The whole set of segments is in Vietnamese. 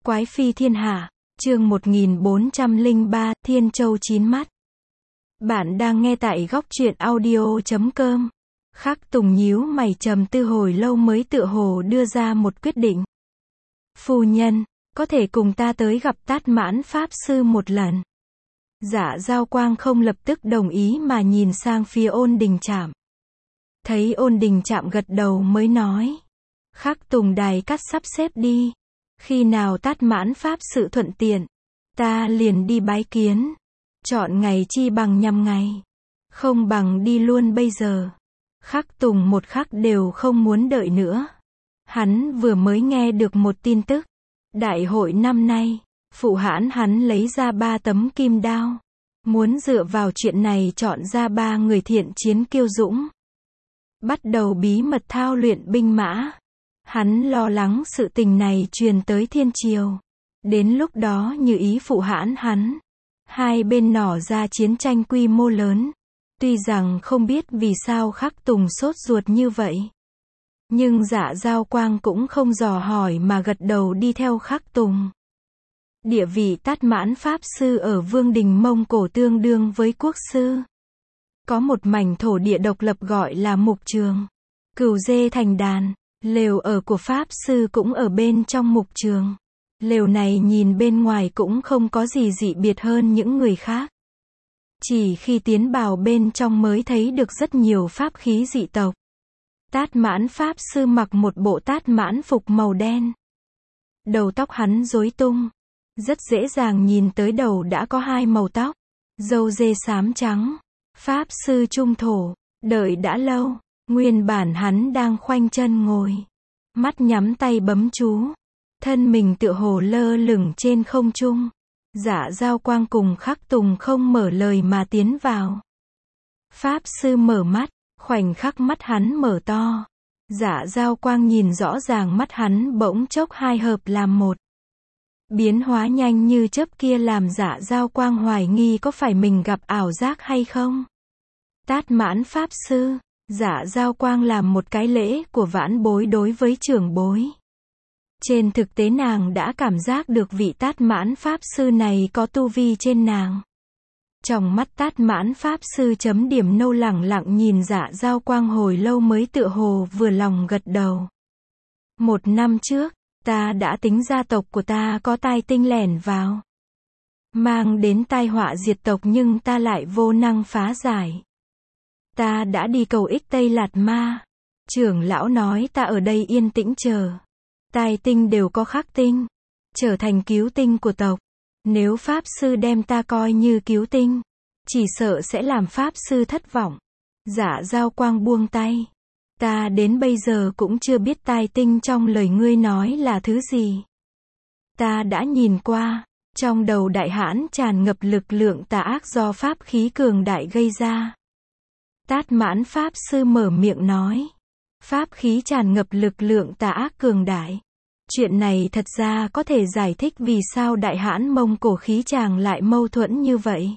Quái phi thiên hạ, chương 1403, Thiên Châu chín mắt. Bạn đang nghe tại góc truyện audio.com. Khắc Tùng nhíu mày trầm tư hồi lâu mới tựa hồ đưa ra một quyết định. Phu nhân, có thể cùng ta tới gặp Tát Mãn Pháp Sư một lần. Dạ Giao Quang không lập tức đồng ý mà nhìn sang phía Ôn Đình Trạm. Thấy Ôn Đình Trạm gật đầu mới nói. Khắc Tùng đài cắt sắp xếp đi. Khi nào Tát Mãn Pháp Sự thuận tiện, ta liền đi bái kiến. Chọn ngày chi bằng nhằm ngày. Không bằng đi luôn bây giờ. Khắc Tùng một khắc đều không muốn đợi nữa. Hắn vừa mới nghe được một tin tức. Đại hội năm nay, phụ hãn hắn lấy ra 3 tấm kim đao. Muốn dựa vào chuyện này chọn ra 3 người thiện chiến kiêu dũng. Bắt đầu bí mật thao luyện binh mã. Hắn lo lắng sự tình này truyền tới thiên triều. Đến lúc đó như ý phụ hãn hắn. Hai bên nỏ ra chiến tranh quy mô lớn. Tuy rằng không biết vì sao Khắc Tùng sốt ruột như vậy. Nhưng Dạ Giao Quang cũng không dò hỏi mà gật đầu đi theo Khắc Tùng. Địa vị Tát Mãn Pháp Sư ở Vương Đình Mông Cổ tương đương với quốc sư. Có một mảnh thổ địa độc lập gọi là Mục Trường. Cừu dê thành đàn. Lều ở của Pháp Sư cũng ở bên trong mục trường. Lều này nhìn bên ngoài cũng không có gì dị biệt hơn những người khác. Chỉ khi tiến vào bên trong mới thấy được rất nhiều pháp khí dị tộc. Tát Mãn Pháp Sư mặc một bộ Tát Mãn phục màu đen. Đầu tóc hắn rối tung. Rất dễ dàng nhìn tới đầu đã có 2 màu tóc. Râu dê xám trắng. Pháp Sư trung thổ. Đợi đã lâu. Nguyên bản hắn đang khoanh chân ngồi. Mắt nhắm tay bấm chú. Thân mình tựa hồ lơ lửng trên không trung. Dạ Giao Quang cùng Khắc Tùng không mở lời mà tiến vào. Pháp Sư mở mắt. Khoảnh khắc mắt hắn mở to. Dạ Giao Quang nhìn rõ ràng mắt hắn bỗng chốc hai hợp làm một. Biến hóa nhanh như chớp kia làm Dạ Giao Quang hoài nghi có phải mình gặp ảo giác hay không. Tát Mãn Pháp Sư. Dạ Giao Quang làm một cái lễ của vãn bối đối với trưởng bối. Trên thực tế nàng đã cảm giác được vị Tát Mãn Pháp Sư này có tu vi trên nàng. Trong mắt Tát Mãn Pháp Sư chấm điểm nâu lẳng lặng nhìn Dạ Giao Quang hồi lâu mới tựa hồ vừa lòng gật đầu. 1 năm trước, ta đã tính gia tộc của ta có tai tinh lẻn vào. Mang đến tai họa diệt tộc nhưng ta lại vô năng phá giải. Ta đã đi cầu ích Tây Lạt Ma. Trưởng lão nói ta ở đây yên tĩnh chờ. Tai tinh đều có khắc tinh. Trở thành cứu tinh của tộc. Nếu Pháp Sư đem ta coi như cứu tinh, chỉ sợ sẽ làm Pháp Sư thất vọng. Dạ Giao Quang buông tay. Ta đến bây giờ cũng chưa biết tai tinh trong lời ngươi nói là thứ gì. Ta đã nhìn qua. Trong đầu đại hãn tràn ngập lực lượng tà ác do pháp khí cường đại gây ra. Tát Mãn Pháp Sư mở miệng nói. Pháp khí tràn ngập lực lượng tà ác cường đại. Chuyện này thật ra có thể giải thích vì sao đại hãn Mông Cổ khí tràng lại mâu thuẫn như vậy.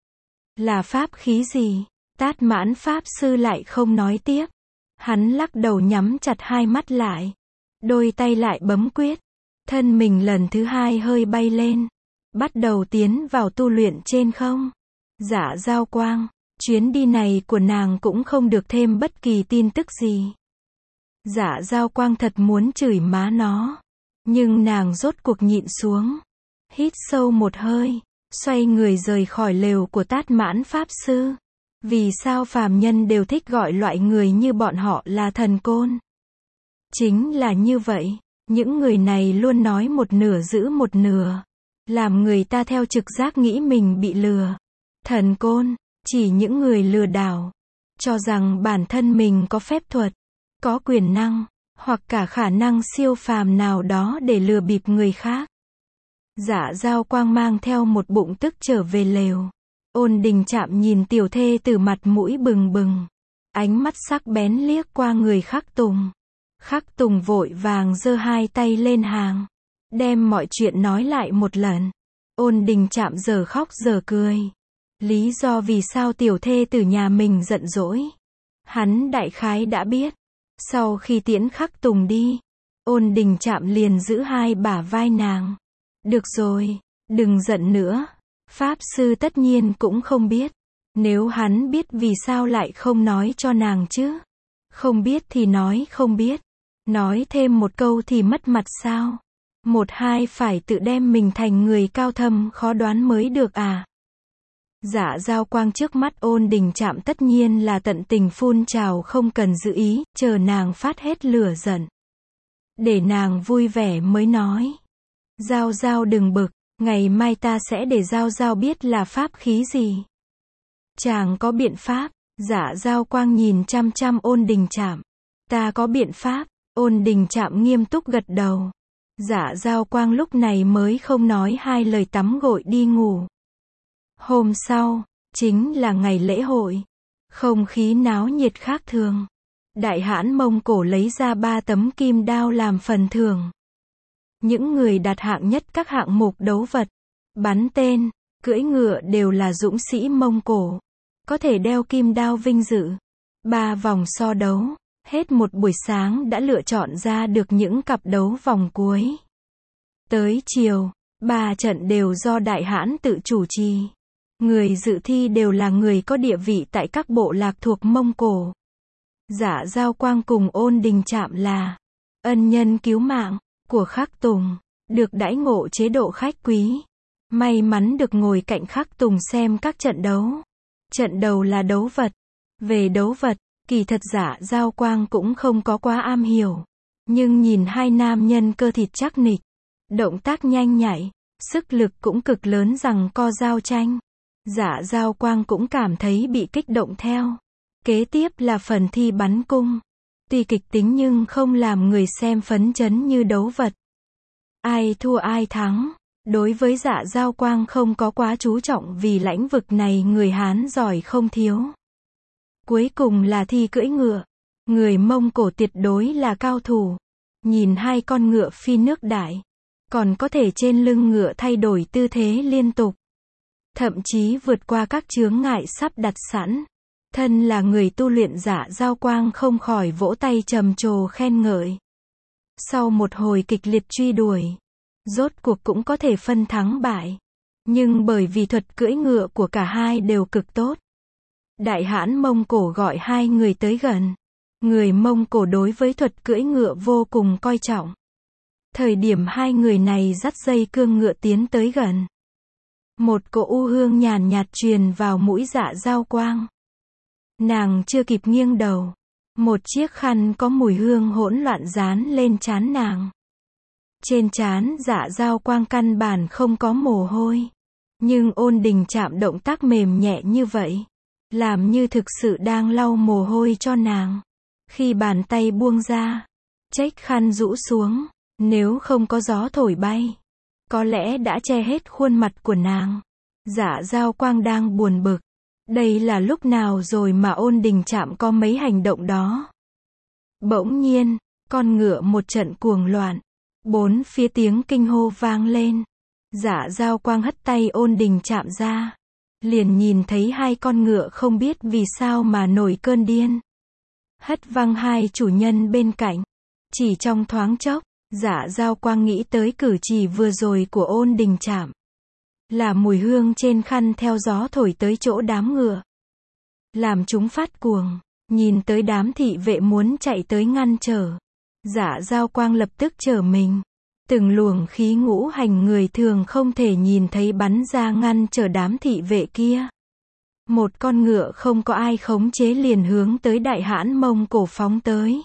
Là pháp khí gì? Tát Mãn Pháp Sư lại không nói tiếp. Hắn lắc đầu nhắm chặt hai mắt lại. Đôi tay lại bấm quyết. Thân mình lần thứ 2 hơi bay lên. Bắt đầu tiến vào tu luyện trên không. Dạ Giao Quang. Chuyến đi này của nàng cũng không được thêm bất kỳ tin tức gì. Dạ Giao Quang thật muốn chửi má nó. Nhưng nàng rốt cuộc nhịn xuống. Hít sâu một hơi. Xoay người rời khỏi lều của Tát Mãn Pháp Sư. Vì sao phàm nhân đều thích gọi loại người như bọn họ là thần côn? Chính là như vậy. Những người này luôn nói một nửa giữ một nửa. Làm người ta theo trực giác nghĩ mình bị lừa. Thần côn. Chỉ những người lừa đảo, cho rằng bản thân mình có phép thuật, có quyền năng, hoặc cả khả năng siêu phàm nào đó để lừa bịp người khác. Dạ Giao Quang mang theo một bụng tức trở về lều. Ôn Đình Trạm nhìn tiểu thê từ mặt mũi bừng bừng. Ánh mắt sắc bén liếc qua người Khắc Tùng. Khắc Tùng vội vàng giơ 2 tay lên hàng. Đem mọi chuyện nói lại một lần. Ôn Đình Trạm giờ khóc giờ cười. Lý do vì sao tiểu thê từ nhà mình giận dỗi. Hắn đại khái đã biết. Sau khi tiễn Khắc Tùng đi, Ôn Đình Trạm liền giữ 2 bả vai nàng. Được rồi, đừng giận nữa. Pháp sư tất nhiên cũng không biết. Nếu hắn biết vì sao lại không nói cho nàng chứ? Không biết thì nói không biết. Nói thêm một câu thì mất mặt sao? Một hai phải tự đem mình thành người cao thâm khó đoán mới được à? Dạ Giao Quang trước mắt Ôn Đình Trạm tất nhiên là tận tình phun trào không cần giữ ý, chờ nàng phát hết lửa giận. Để nàng vui vẻ mới nói. Giao Giao đừng bực, ngày mai ta sẽ để Giao Giao biết là pháp khí gì. Chàng có biện pháp, Dạ Giao Quang nhìn chăm chăm Ôn Đình Trạm. Ta có biện pháp, Ôn Đình Trạm nghiêm túc gật đầu. Dạ Giao Quang lúc này mới không nói hai lời tắm gội đi ngủ. Hôm sau, chính là ngày lễ hội. Không khí náo nhiệt khác thường. Đại hãn Mông Cổ lấy ra 3 tấm kim đao làm phần thưởng. Những người đạt hạng nhất các hạng mục đấu vật, bắn tên, cưỡi ngựa đều là dũng sĩ Mông Cổ. Có thể đeo kim đao vinh dự. 3 vòng so đấu, hết một buổi sáng đã lựa chọn ra được những cặp đấu vòng cuối. Tới chiều, 3 trận đều do đại hãn tự chủ trì. Người dự thi đều là người có địa vị tại các bộ lạc thuộc Mông Cổ. Dạ Giao Quang cùng Ôn Đình Trạm là ân nhân cứu mạng của Khắc Tùng, được đãi ngộ chế độ khách quý. May mắn được ngồi cạnh Khắc Tùng xem các trận đấu. Trận đầu là đấu vật. Về đấu vật, kỳ thật Dạ Giao Quang cũng không có quá am hiểu. Nhưng nhìn hai nam nhân cơ thịt chắc nịch, động tác nhanh nhạy, sức lực cũng cực lớn rằng co giao tranh. Dạ Giao Quang cũng cảm thấy bị kích động theo. Kế tiếp là phần thi bắn cung. Tuy kịch tính nhưng không làm người xem phấn chấn như đấu vật. Ai thua ai thắng. Đối với Dạ Giao Quang không có quá chú trọng vì lãnh vực này người Hán giỏi không thiếu. Cuối cùng là thi cưỡi ngựa. Người Mông Cổ tuyệt đối là cao thủ. Nhìn hai con ngựa phi nước đại. Còn có thể trên lưng ngựa thay đổi tư thế liên tục. Thậm chí vượt qua các chướng ngại sắp đặt sẵn. Thân là người tu luyện Dạ Giao Quang không khỏi vỗ tay trầm trồ khen ngợi. Sau một hồi kịch liệt truy đuổi, rốt cuộc cũng có thể phân thắng bại. Nhưng bởi vì thuật cưỡi ngựa của cả hai đều cực tốt. Đại hãn Mông Cổ gọi hai người tới gần. Người Mông Cổ đối với thuật cưỡi ngựa vô cùng coi trọng. Thời điểm hai người này dắt dây cương ngựa tiến tới gần. Một cỗ u hương nhàn nhạt truyền vào mũi Dạ Giao Quang. Nàng chưa kịp nghiêng đầu. Một chiếc khăn có mùi hương hỗn loạn dán lên trán nàng. Trên trán Dạ Giao Quang căn bản không có mồ hôi. Nhưng Ôn Đình Trạm động tác mềm nhẹ như vậy. Làm như thực sự đang lau mồ hôi cho nàng. Khi bàn tay buông ra, chiếc khăn rũ xuống. Nếu không có gió thổi bay, có lẽ đã che hết khuôn mặt của nàng. Dạ Giao Quang đang buồn bực. Đây là lúc nào rồi mà Ôn Đình Trạm có mấy hành động đó. Bỗng nhiên, con ngựa một trận cuồng loạn. Bốn phía tiếng kinh hô vang lên. Dạ Giao Quang hất tay Ôn Đình Trạm ra. Liền nhìn thấy hai con ngựa không biết vì sao mà nổi cơn điên. Hất văng hai chủ nhân bên cạnh. Chỉ trong thoáng chốc, Dạ Giao Quang nghĩ tới cử chỉ vừa rồi của Ôn Đình Trạm. Là mùi hương trên khăn theo gió thổi tới chỗ đám ngựa. Làm chúng phát cuồng, nhìn tới đám thị vệ muốn chạy tới ngăn trở. Dạ Giao Quang lập tức trở mình. Từng luồng khí ngũ hành người thường không thể nhìn thấy bắn ra ngăn trở đám thị vệ kia. Một con ngựa không có ai khống chế liền hướng tới đại hãn Mông Cổ phóng tới.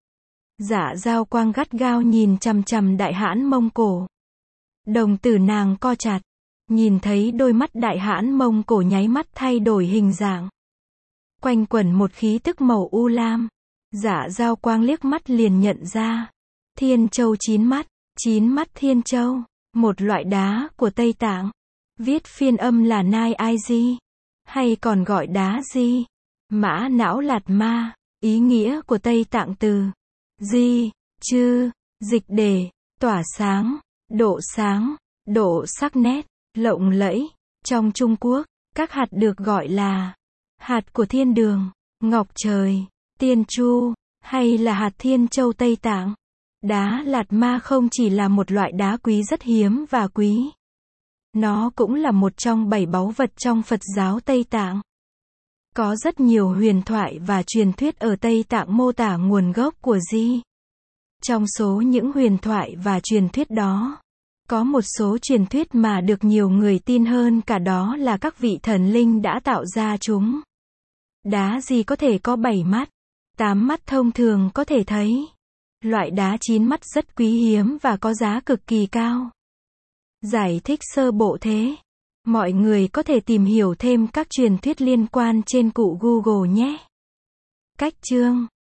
Dạ Giao Quang gắt gao nhìn chằm chằm đại hãn Mông Cổ. Đồng tử nàng co chặt. Nhìn thấy đôi mắt đại hãn Mông Cổ nháy mắt thay đổi hình dạng. Quanh quẩn một khí tức màu u lam. Dạ Giao Quang liếc mắt liền nhận ra. Thiên Châu chín mắt Thiên Châu. Một loại đá của Tây Tạng. Viết phiên âm là Nai Ai Di. Hay còn gọi đá Di. Mã não lạt ma. Ý nghĩa của Tây Tạng từ Di, chư, dịch để, tỏa sáng, độ sắc nét, lộng lẫy. Trong Trung Quốc, các hạt được gọi là hạt của thiên đường, ngọc trời, tiên chu, hay là hạt Thiên Châu Tây Tạng. Đá lạt ma không chỉ là một loại đá quý rất hiếm và quý. Nó cũng là một trong 7 báu vật trong Phật giáo Tây Tạng. Có rất nhiều huyền thoại và truyền thuyết ở Tây Tạng mô tả nguồn gốc của Di. Trong số những huyền thoại và truyền thuyết đó, có một số truyền thuyết mà được nhiều người tin hơn cả, đó là các vị thần linh đã tạo ra chúng. Đá Di có thể có 7 mắt, 8 mắt thông thường có thể thấy. Loại đá 9 mắt rất quý hiếm và có giá cực kỳ cao. Giải thích sơ bộ thế. Mọi người có thể tìm hiểu thêm các truyền thuyết liên quan trên cụ Google nhé. Cách chương